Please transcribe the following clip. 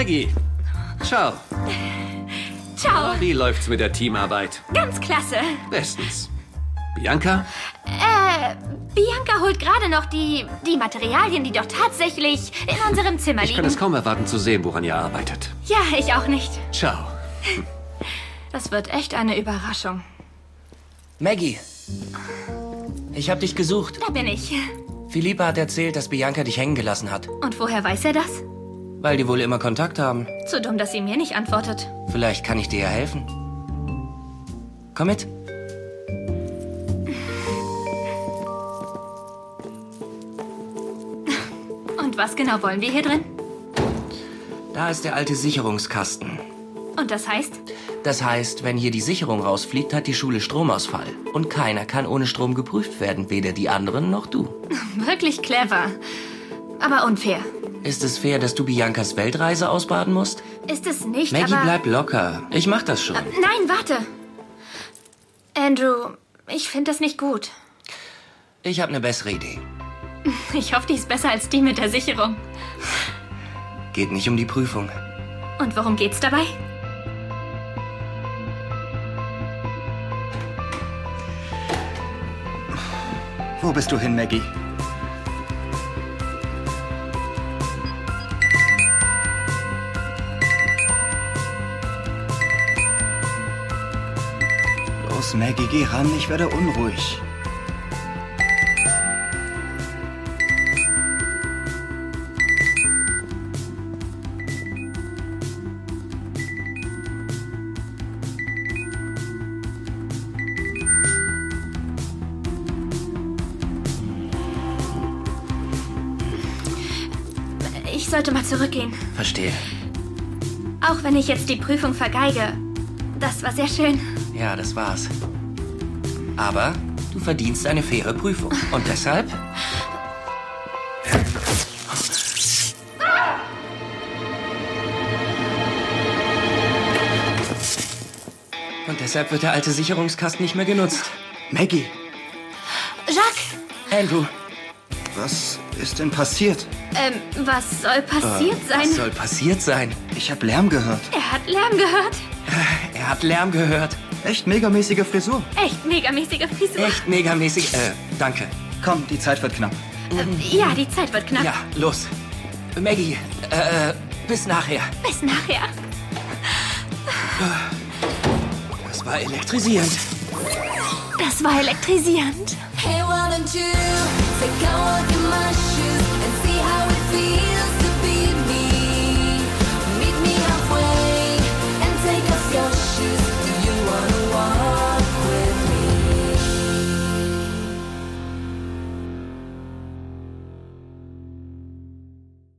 Maggie. Ciao. Ciao. Wie läuft's mit der Teamarbeit? Ganz klasse. Bestens. Bianca? Bianca holt gerade noch die Materialien, die doch tatsächlich in unserem Zimmer Ich liegen. kann es kaum erwarten zu sehen, woran ihr arbeitet. Ja, ich auch nicht. Ciao. Das wird echt eine Überraschung. Maggie, ich hab dich gesucht. Da bin ich. Philippa hat erzählt, dass Bianca dich hängen gelassen hat. Und woher weiß er das? Weil die wohl immer Kontakt haben. Zu dumm, dass sie mir nicht antwortet. Vielleicht kann ich dir ja helfen. Komm mit. Und was genau wollen wir hier drin? Da ist der alte Sicherungskasten. Und das heißt? Das heißt, wenn hier die Sicherung rausfliegt, hat die Schule Stromausfall. Und keiner kann ohne Strom geprüft werden, weder die anderen noch du. Wirklich clever. Aber unfair. Ist es fair, dass du Biancas Weltreise ausbaden musst? Ist es nicht, Maggie, aber... bleib locker. Ich mach das schon. Nein, warte. Andrew, ich finde das nicht gut. Ich habe eine bessere Idee. Ich hoffe, die ist besser als die mit der Sicherung. Geht nicht um die Prüfung. Und worum geht's dabei? Wo bist du hin, Maggie? Los, Maggie, geh ran, ich werde unruhig. Ich sollte mal zurückgehen. Verstehe. Auch wenn ich jetzt die Prüfung vergeige. Das war sehr schön. Ja, das war's. Aber du verdienst eine faire Prüfung. Und deshalb... Und deshalb wird der alte Sicherungskasten nicht mehr genutzt. Maggie, Jacques! Andrew, was ist denn passiert? Was soll passiert sein? was soll passiert sein? Ich habe Lärm gehört. Er hat Lärm gehört. Er hat Lärm gehört. Echt megamäßige Frisur. Echt megamäßige Frisur. Echt megamäßig. Danke. Komm, die Zeit wird knapp. Ja, die Zeit wird knapp. Ja, los. Maggie, bis nachher. Bis nachher. Das war elektrisierend. Das war elektrisierend. Hey, why don't you take a walk in my shoes and see how it feels?